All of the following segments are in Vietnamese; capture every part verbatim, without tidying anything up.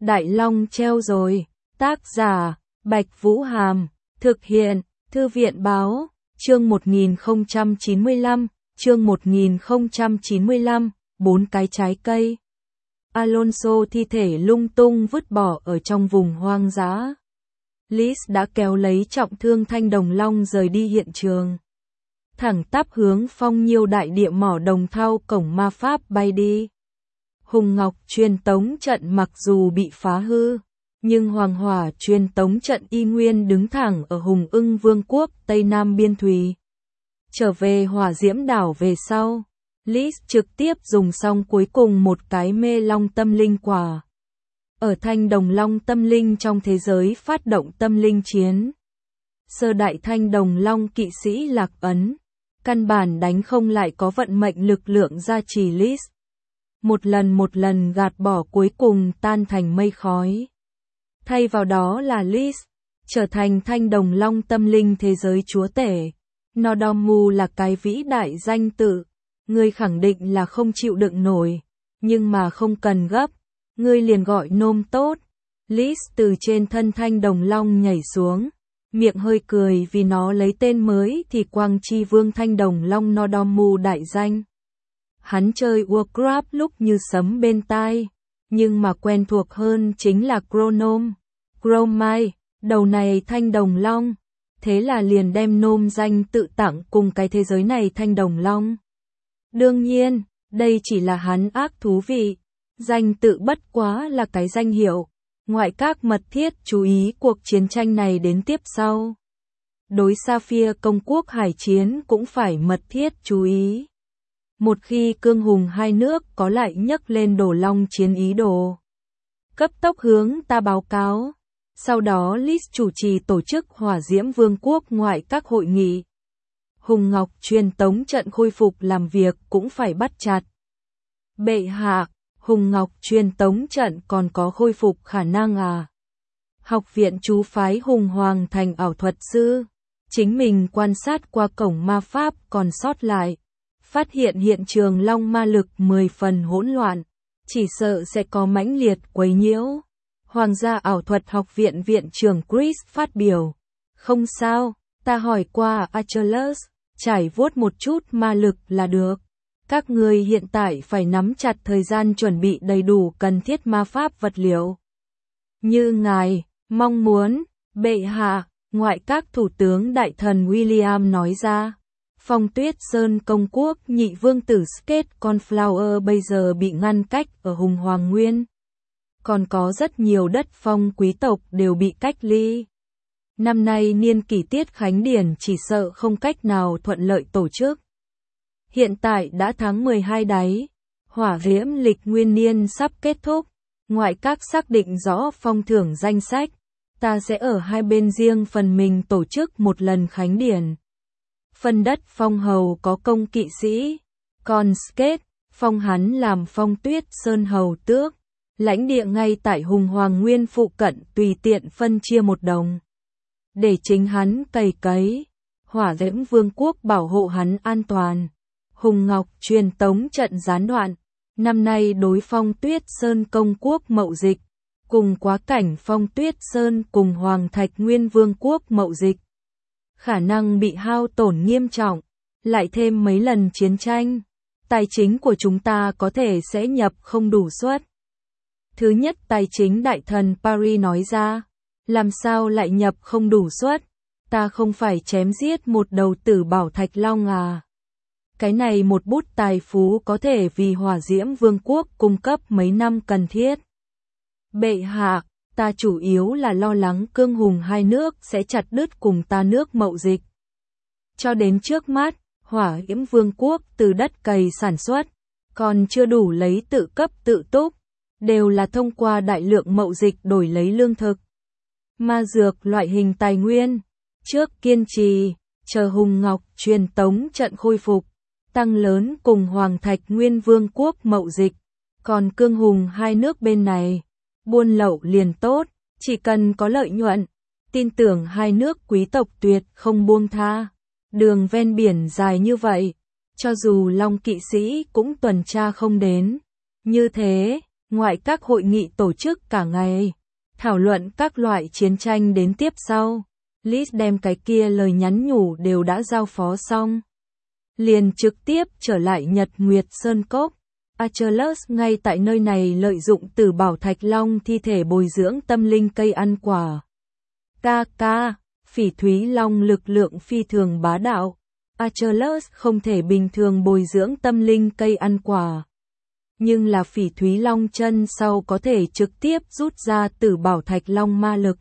Đại Long treo rồi, tác giả, Bạch Vũ Hàm, thực hiện, Thư viện báo, chương một nghìn không trăm chín mươi lăm, chương một nghìn không trăm chín mươi lăm, bốn cái trái cây. Alonso thi thể lung tung vứt bỏ ở trong vùng hoang dã. Liz đã kéo lấy trọng thương Thanh Đồng Long rời đi hiện trường. Thẳng tắp hướng Phong Nhiêu đại địa mỏ đồng thau cổng ma pháp bay đi. Hùng Ngọc truyền tống trận mặc dù bị phá hư, nhưng Hoàng Hỏa truyền tống trận y nguyên đứng thẳng ở Hùng Ưng Vương quốc Tây Nam Biên Thùy. Trở về Hỏa Diễm đảo về sau, Liz trực tiếp dùng xong cuối cùng một cái mê long tâm linh quả. Ở Thanh Đồng Long tâm linh trong thế giới phát động tâm linh chiến. Sơ đại Thanh Đồng Long kỵ sĩ lạc ấn, căn bản đánh không lại có vận mệnh lực lượng gia trì Liz. Một lần một lần gạt bỏ cuối cùng tan thành mây khói. Thay vào đó là Liz, trở thành Thanh Đồng Long tâm linh thế giới chúa tể. Nodomu là cái vĩ đại danh tự, ngươi khẳng định là không chịu đựng nổi, nhưng mà không cần gấp, ngươi liền gọi nôm tốt. Liz từ trên thân Thanh Đồng Long nhảy xuống, miệng hơi cười vì nó lấy tên mới thì Quang Chi Vương Thanh Đồng Long Nodomu đại danh. Hắn chơi Warcraft lúc như sấm bên tai, nhưng mà quen thuộc hơn chính là Chronom, Chromai, đầu này Thanh Đồng Long. Thế là liền đem nôm danh tự tặng cùng cái thế giới này Thanh Đồng Long. Đương nhiên, đây chỉ là hắn ác thú vị, danh tự bất quá là cái danh hiệu. Ngoại các mật thiết chú ý cuộc chiến tranh này đến tiếp sau. Đối Sapphire công quốc hải chiến cũng phải mật thiết chú ý. Một khi cương hùng hai nước có lại nhấc lên đổ long chiến ý đồ, cấp tốc hướng ta báo cáo. Sau đó Liz chủ trì tổ chức Hỏa Diễm Vương quốc ngoại các hội nghị. Hùng Ngọc truyền tống trận khôi phục làm việc cũng phải bắt chặt. Bệ hạ, Hùng Ngọc truyền tống trận còn có khôi phục khả năng à? Học viện chú phái Hùng Hoàng thành ảo thuật sư, chính mình quan sát qua cổng ma pháp còn sót lại, phát hiện hiện trường long ma lực mười phần hỗn loạn, chỉ sợ sẽ có mãnh liệt quấy nhiễu. Hoàng gia ảo thuật học viện viện trưởng Chris phát biểu. Không sao, ta hỏi qua Achilles, trải vuốt một chút ma lực là được. Các người hiện tại phải nắm chặt thời gian chuẩn bị đầy đủ cần thiết ma pháp vật liệu. Như ngài mong muốn, bệ hạ, ngoại các thủ tướng đại thần William nói ra. Phong Tuyết Sơn công quốc nhị vương tử Skate Conflower bây giờ bị ngăn cách ở Hùng Hoàng Nguyên. Còn có rất nhiều đất phong quý tộc đều bị cách ly. Năm nay niên kỷ tiết khánh điển chỉ sợ không cách nào thuận lợi tổ chức. Hiện tại đã tháng mười hai đáy, Hỏa Diễm lịch nguyên niên sắp kết thúc, ngoại các xác định rõ phong thưởng danh sách, ta sẽ ở hai bên riêng phần mình tổ chức một lần khánh điển. Phần đất phong hầu có công kỵ sĩ, còn Skate, phong hắn làm Phong Tuyết Sơn hầu tước. Lãnh địa ngay tại Hùng Hoàng Nguyên phụ cận tùy tiện phân chia một đồng. Để chính hắn cày cấy, Hỏa Diễm Vương quốc bảo hộ hắn an toàn. Hùng Ngọc truyền tống trận gián đoạn, năm nay đối Phong Tuyết Sơn công quốc mậu dịch, cùng quá cảnh Phong Tuyết Sơn cùng Hoàng Thạch Nguyên Vương quốc mậu dịch. Khả năng bị hao tổn nghiêm trọng, lại thêm mấy lần chiến tranh, tài chính của chúng ta có thể sẽ nhập không đủ suất. Thứ nhất tài chính đại thần Paris nói ra, làm sao lại nhập không đủ suất, ta không phải chém giết một đầu tử bảo thạch long à. Cái này một bút tài phú có thể vì Hỏa Diễm Vương quốc cung cấp mấy năm cần thiết. Bệ hạ, ta chủ yếu là lo lắng cương hùng hai nước sẽ chặt đứt cùng ta nước mậu dịch. Cho đến trước mắt, Hỏa Diễm Vương quốc từ đất cày sản xuất, còn chưa đủ lấy tự cấp tự túc. Đều là thông qua đại lượng mậu dịch đổi lấy lương thực, ma dược loại hình tài nguyên. Trước kiên trì, chờ Hùng Ngọc truyền tống trận khôi phục, tăng lớn cùng Hoàng Thạch Nguyên Vương quốc mậu dịch. Còn cương hùng hai nước bên này, buôn lậu liền tốt, chỉ cần có lợi nhuận, tin tưởng hai nước quý tộc tuyệt không buông tha. Đường ven biển dài như vậy, cho dù Long kỵ sĩ cũng tuần tra không đến. Như thế, ngoại các hội nghị tổ chức cả ngày, thảo luận các loại chiến tranh đến tiếp sau. Liz đem cái kia lời nhắn nhủ đều đã giao phó xong, liền trực tiếp trở lại Nhật Nguyệt Sơn Cốc. Achilles ngay tại nơi này lợi dụng Tử Bảo Thạch Long thi thể bồi dưỡng tâm linh cây ăn quả. Ca ca, Phỉ Thúy Long lực lượng phi thường bá đạo. Achilles không thể bình thường bồi dưỡng tâm linh cây ăn quả. Nhưng là Phỉ Thúy Long chân sau có thể trực tiếp rút ra Tử Bảo Thạch Long ma lực.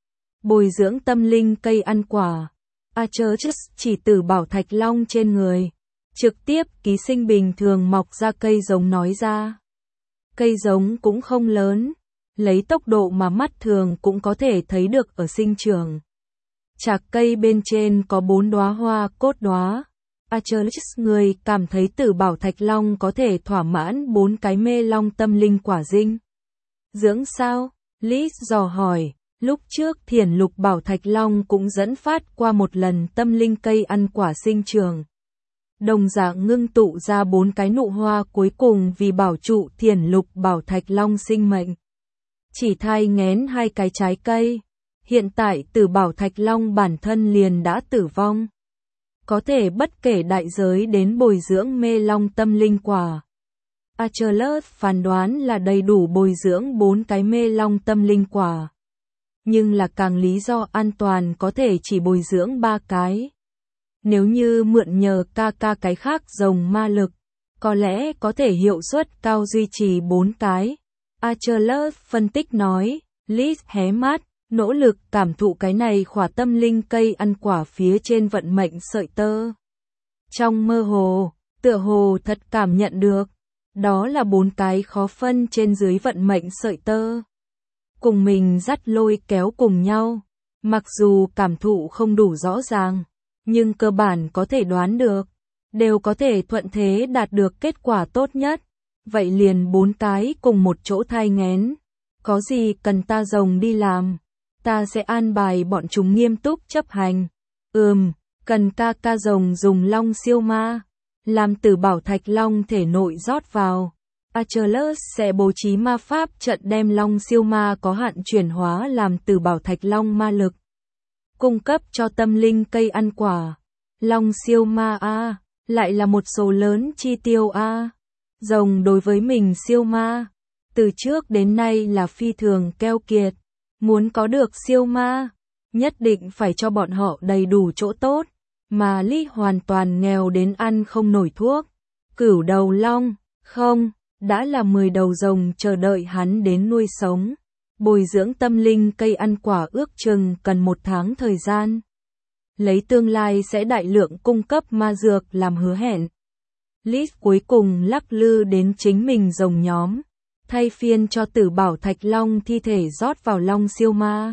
Bồi dưỡng tâm linh cây ăn quả. Achilles chỉ Tử Bảo Thạch Long trên người. Trực tiếp ký sinh bình thường mọc ra cây giống nói ra. Cây giống cũng không lớn, lấy tốc độ mà mắt thường cũng có thể thấy được ở sinh trưởng. Chạc cây bên trên có bốn đóa hoa cốt đóa. Achilles người cảm thấy Tử Bảo Thạch Long có thể thỏa mãn bốn cái mê long tâm linh quả dinh dưỡng sao? Liz dò hỏi. Lúc trước Thiền Lục Bảo Thạch Long cũng dẫn phát qua một lần tâm linh cây ăn quả sinh trường. Đồng dạng ngưng tụ ra bốn cái nụ hoa cuối cùng vì bảo trụ Thiền Lục Bảo Thạch Long sinh mệnh. Chỉ thai nghén hai cái trái cây. Hiện tại Tử Bảo Thạch Long bản thân liền đã tử vong. Có thể bất kể đại giới đến bồi dưỡng mê long tâm linh quả. Achilles phán đoán là đầy đủ bồi dưỡng bốn cái mê long tâm linh quả. Nhưng là càng lý do an toàn có thể chỉ bồi dưỡng ba cái. Nếu như mượn nhờ ca ca cái khác rồng ma lực, có lẽ có thể hiệu suất cao duy trì bốn cái. Achilles phân tích nói, Liz hé mắt, nỗ lực cảm thụ cái này khỏa tâm linh cây ăn quả phía trên vận mệnh sợi tơ. Trong mơ hồ, tựa hồ thật cảm nhận được, đó là bốn cái khó phân trên dưới vận mệnh sợi tơ. Cùng mình dắt lôi kéo cùng nhau, mặc dù cảm thụ không đủ rõ ràng, nhưng cơ bản có thể đoán được, đều có thể thuận thế đạt được kết quả tốt nhất. Vậy liền bốn cái cùng một chỗ thai nghén, có gì cần ta rồng đi làm, ta sẽ an bài bọn chúng nghiêm túc chấp hành. Ừm, cần ca ca rồng dùng long siêu ma, làm Tử Bảo Thạch Long thể nội rót vào. Achilles sẽ bố trí ma pháp trận đem long siêu ma có hạn chuyển hóa làm Tử Bảo Thạch Long ma lực. Cung cấp cho tâm linh cây ăn quả. Long siêu ma A, lại là một số lớn chi tiêu A. Rồng đối với mình siêu ma, từ trước đến nay là phi thường keo kiệt. Muốn có được siêu ma, nhất định phải cho bọn họ đầy đủ chỗ tốt. Mà Lý hoàn toàn nghèo đến ăn không nổi thuốc. Cửu đầu long, không, đã là mười đầu rồng chờ đợi hắn đến nuôi sống. Bồi dưỡng tâm linh cây ăn quả ước chừng cần một tháng thời gian. Lấy tương lai sẽ đại lượng cung cấp ma dược làm hứa hẹn. Liz cuối cùng lắc lư đến chính mình rồng nhóm, thay phiên cho Tử Bảo Thạch Long thi thể rót vào long siêu ma.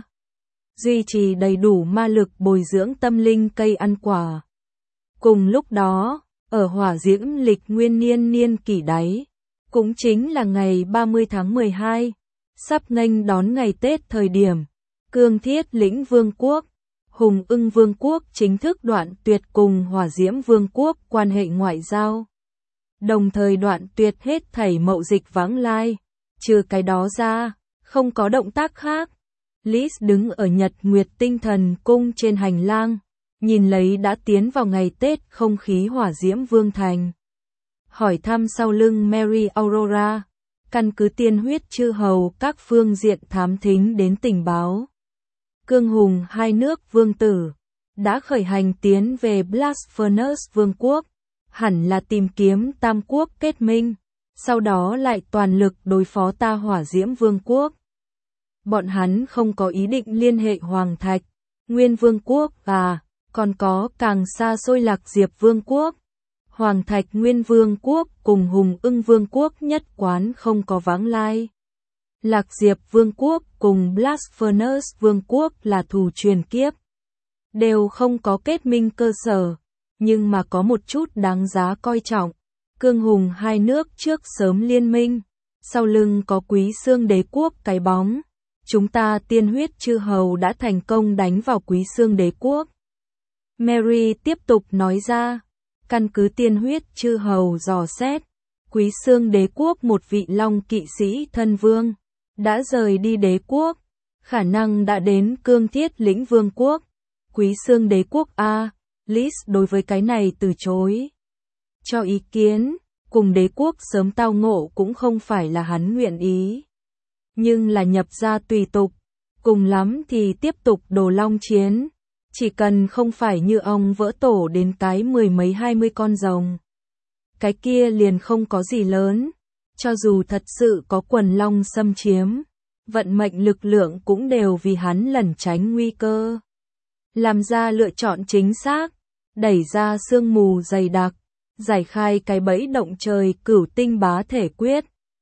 Duy trì đầy đủ ma lực bồi dưỡng tâm linh cây ăn quả. Cùng lúc đó, ở hỏa diễm lịch nguyên niên niên kỷ đáy, cũng chính là ngày ba mươi tháng mười hai, sắp nghênh đón ngày Tết thời điểm, Cương Thiết Lĩnh Vương quốc, Hùng Ưng Vương quốc chính thức đoạn tuyệt cùng Hỏa Diễm Vương quốc quan hệ ngoại giao. Đồng thời đoạn tuyệt hết thảy mậu dịch vãng lai, trừ cái đó ra, không có động tác khác. Liz đứng ở Nhật Nguyệt Tinh Thần Cung trên hành lang, nhìn lấy đã tiến vào ngày Tết không khí Hỏa Diễm Vương thành. Hỏi thăm sau lưng Mary Aurora, căn cứ tiên huyết chư hầu các phương diện thám thính đến tình báo. Cương Hùng hai nước vương tử, đã khởi hành tiến về Blast Furnace Vương quốc, hẳn là tìm kiếm Tam quốc kết minh, sau đó lại toàn lực đối phó ta Hỏa Diễm Vương quốc. Bọn hắn không có ý định liên hệ Hoàng Thạch, Nguyên Vương quốc à, còn có càng xa xôi Lạc Diệp Vương quốc. Hoàng Thạch Nguyên Vương quốc cùng Hùng Ưng Vương quốc nhất quán không có vãng lai. Lạc Diệp Vương quốc cùng Blast Furnace Vương quốc là thù truyền kiếp. Đều không có kết minh cơ sở, nhưng mà có một chút đáng giá coi trọng. Cương Hùng hai nước trước sớm liên minh, sau lưng có Quý Xương Đế quốc cái bóng. Chúng ta tiên huyết chư hầu đã thành công đánh vào Quý Xương Đế quốc. Mary tiếp tục nói ra, căn cứ tiên huyết chư hầu dò xét, Quý Xương đế quốc một vị long kỵ sĩ thân vương, đã rời đi đế quốc, khả năng đã đến Cương Thiết lĩnh vương quốc. Quý Xương đế quốc A, Lis đối với cái này từ chối cho ý kiến, cùng đế quốc sớm tao ngộ cũng không phải là hắn nguyện ý. Nhưng là nhập ra tùy tục, cùng lắm thì tiếp tục đồ long chiến, chỉ cần không phải như ông vỡ tổ đến cái mười mấy hai mươi con rồng. Cái kia liền không có gì lớn, cho dù thật sự có quần long xâm chiếm, vận mệnh lực lượng cũng đều vì hắn lẩn tránh nguy cơ. Làm ra lựa chọn chính xác, đẩy ra sương mù dày đặc, giải khai cái bẫy động trời cửu tinh bá thể quyết.